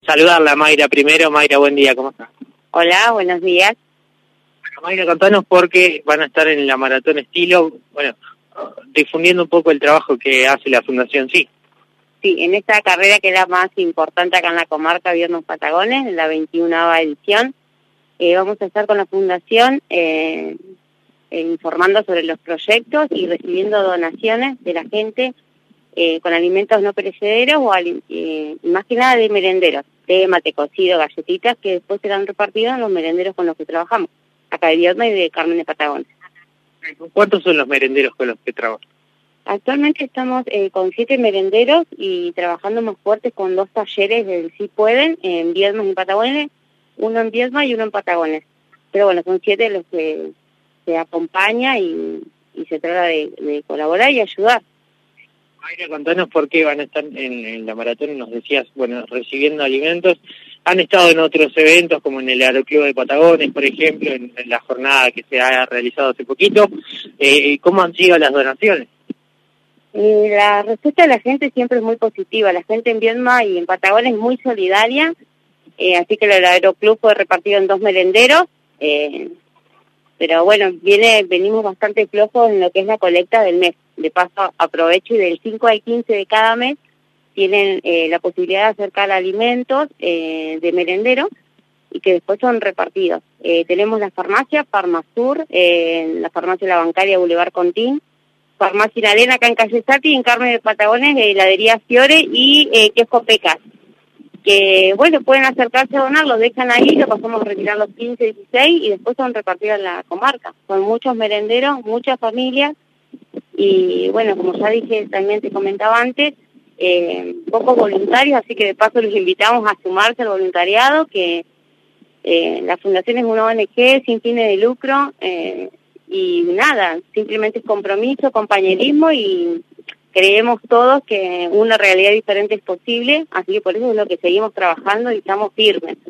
saludarla, Mayra, primero. Mayra, buen día, ¿cómo está? Hola, buenos días. Bueno, Mayra, contanos por qué van a estar en la Maratón Estilo, bueno, difundiendo un poco el trabajo que hace la Fundación Sí. Sí, en esta carrera que es la más importante acá en la comarca Viermas Patagones, en la 21ª edición, vamos a estar con la Fundación informando sobre los proyectos y recibiendo donaciones de la gente con alimentos no perecederos o más que nada de merenderos, de mate cocido, galletitas que después serán repartidos en los merenderos con los que trabajamos, acá de Viermas y de Carmen de Patagones. ¿Cuántos son los merenderos con los que trabajan? Actualmente estamos con 7 merenderos y trabajando más fuertes con 2 talleres del Sí Pueden en Viermas y Patagones, uno en Viermas y uno en Patagones. Pero bueno, son 7 los que se acompaña y se trata de colaborar y ayudar. Mayra, contanos por qué van a estar en la maratón, nos decías, bueno, recibiendo alimentos. Han estado en otros eventos, como en el Aeroclub de Patagones, por ejemplo, en la jornada que se ha realizado hace poquito. ¿Cómo han sido las donaciones? La respuesta de la gente siempre es muy positiva. La gente en Viermas y en Patagones es muy solidaria, así que el Aeroclub fue repartido en 2 merenderos, pero bueno, venimos bastante flojos en lo que es la colecta del mes. De paso, aprovecho y del 5 al 15 de cada mes tienen la posibilidad de acercar alimentos de merendero y que después son repartidos. Tenemos la farmacia Farmasur, la farmacia La Bancaria Boulevard Contín, Farmacia Inalena acá en Calle Sati, en Carmen de Patagones, heladería Fiore y Queso Pecas. Que bueno, pueden acercarse a donar, los dejan ahí, lo pasamos a retirar los 15, 16 y después son repartidos en la comarca. Son muchos merenderos, muchas familias y bueno, como ya dije, también te comentaba antes, pocos voluntarios, así que de paso los invitamos a sumarse al voluntariado, que la Fundación es una ONG sin fines de lucro, y nada, simplemente es compromiso, compañerismo y creemos todos que una realidad diferente es posible, así que por eso es lo que seguimos trabajando y estamos firmes.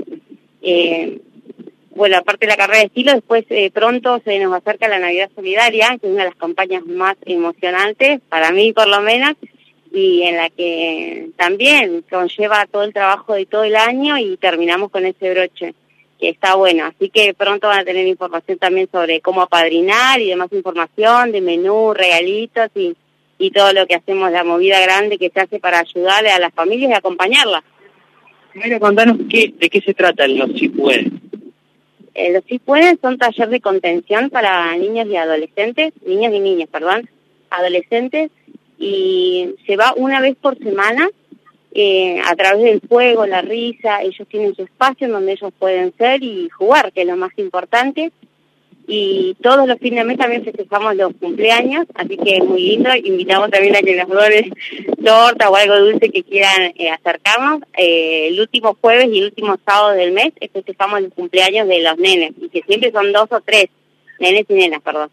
Bueno, aparte de la carrera de estilo, después pronto se nos acerca la Navidad Solidaria, que es una de las campañas más emocionantes, para mí por lo menos, y en la que también conlleva todo el trabajo de todo el año y terminamos con ese broche, que está bueno. Así que pronto van a tener información también sobre cómo apadrinar y demás información de menú, regalitos y todo lo que hacemos, la movida grande que se hace para ayudarle a las familias y acompañarlas. Primero, contanos de qué se trata los Sí Pueden. Los Sí Pueden son talleres de contención para niños y adolescentes, niños y niñas, perdón, adolescentes, y se va una vez por semana a través del juego, la risa. Ellos tienen su espacio en donde ellos pueden ser y jugar, que es lo más importante. Y todos los fines de mes también festejamos los cumpleaños, así que es muy lindo. Invitamos también a que nos donen torta o algo dulce que quieran acercarnos. El último jueves y el último sábado del mes festejamos los cumpleaños de los nenes, y que siempre son 2 o 3, nenes y nenas, perdón.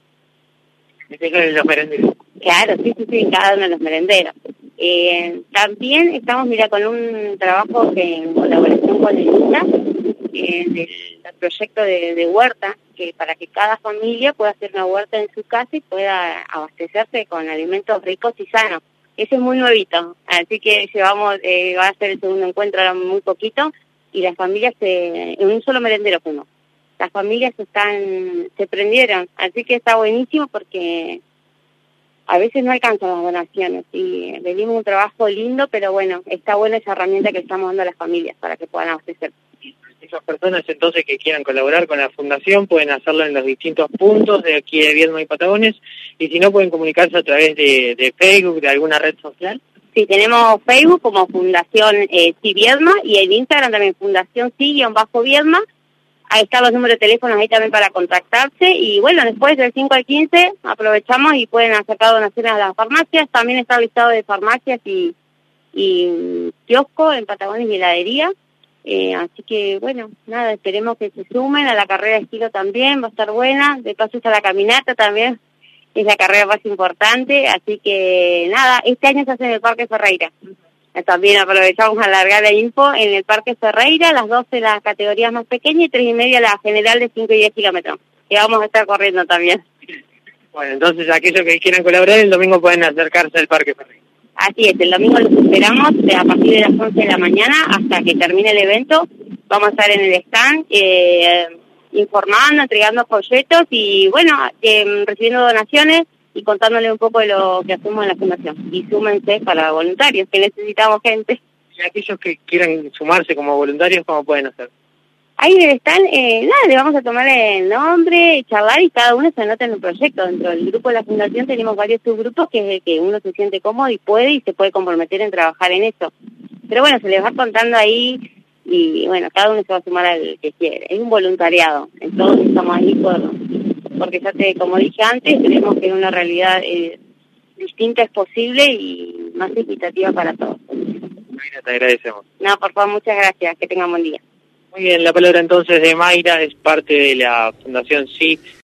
En los merenderos. Claro, sí, en cada uno de los merenderos. También estamos, con un trabajo en colaboración con el INTA, del proyecto de huerta, que para que cada familia pueda hacer una huerta en su casa y pueda abastecerse con alimentos ricos y sanos. Ese es muy nuevito, así que llevamos, va a ser el segundo encuentro ahora muy poquito, y las familias en un solo merendero fuimos. Las familias se prendieron, así que está buenísimo porque a veces no alcanzan las donaciones y venimos un trabajo lindo, pero bueno, está buena esa herramienta que estamos dando a las familias para que puedan abastecer. Esas personas entonces que quieran colaborar con la Fundación pueden hacerlo en los distintos puntos de aquí de Viermas y Patagones, y si no pueden comunicarse a través de Facebook, de alguna red social. Sí, tenemos Facebook como Fundación Sí Viermas y en Instagram también Fundación Sí-Viermas. Ahí están los números de teléfonos ahí también para contactarse. Y bueno, después del 5 al 15 aprovechamos y pueden acercar donaciones a las farmacias. También está el listado de farmacias y kiosco en Patagones y heladería. Así que bueno, nada, esperemos que se sumen a la carrera de estilo también, va a estar buena. De paso está la caminata también, es la carrera más importante. Así que nada, este año se hace en el Parque Ferreira. También aprovechamos a alargar la info en el Parque Ferreira, las 12 las categorías más pequeñas y 3:30 la general de 5 y 10 kilómetros. Que vamos a estar corriendo también. Bueno, entonces aquellos que quieran colaborar el domingo pueden acercarse al Parque Ferreira. Así es, el domingo los esperamos a partir de las 11 de la mañana hasta que termine el evento. Vamos a estar en el stand informando, entregando folletos y bueno, recibiendo donaciones y contándole un poco de lo que hacemos en la fundación. Y súmense para voluntarios, que necesitamos gente. Y aquellos que quieran sumarse como voluntarios, ¿cómo pueden hacer? Ahí en el stand, le vamos a tomar el nombre, charlar y cada uno se anota en un proyecto. Dentro del grupo de la fundación tenemos varios subgrupos que es el que uno se siente cómodo y se puede comprometer en trabajar en eso. Pero bueno, se les va contando ahí y bueno, cada uno se va a sumar al que quiere. Es un voluntariado, entonces estamos ahí porque como dije antes, creemos que una realidad distinta es posible y más equitativa para todos. Mayra, te agradecemos. No, por favor, muchas gracias, que tengan buen día. Muy bien, la palabra entonces de Mayra, es parte de la Fundación Sí.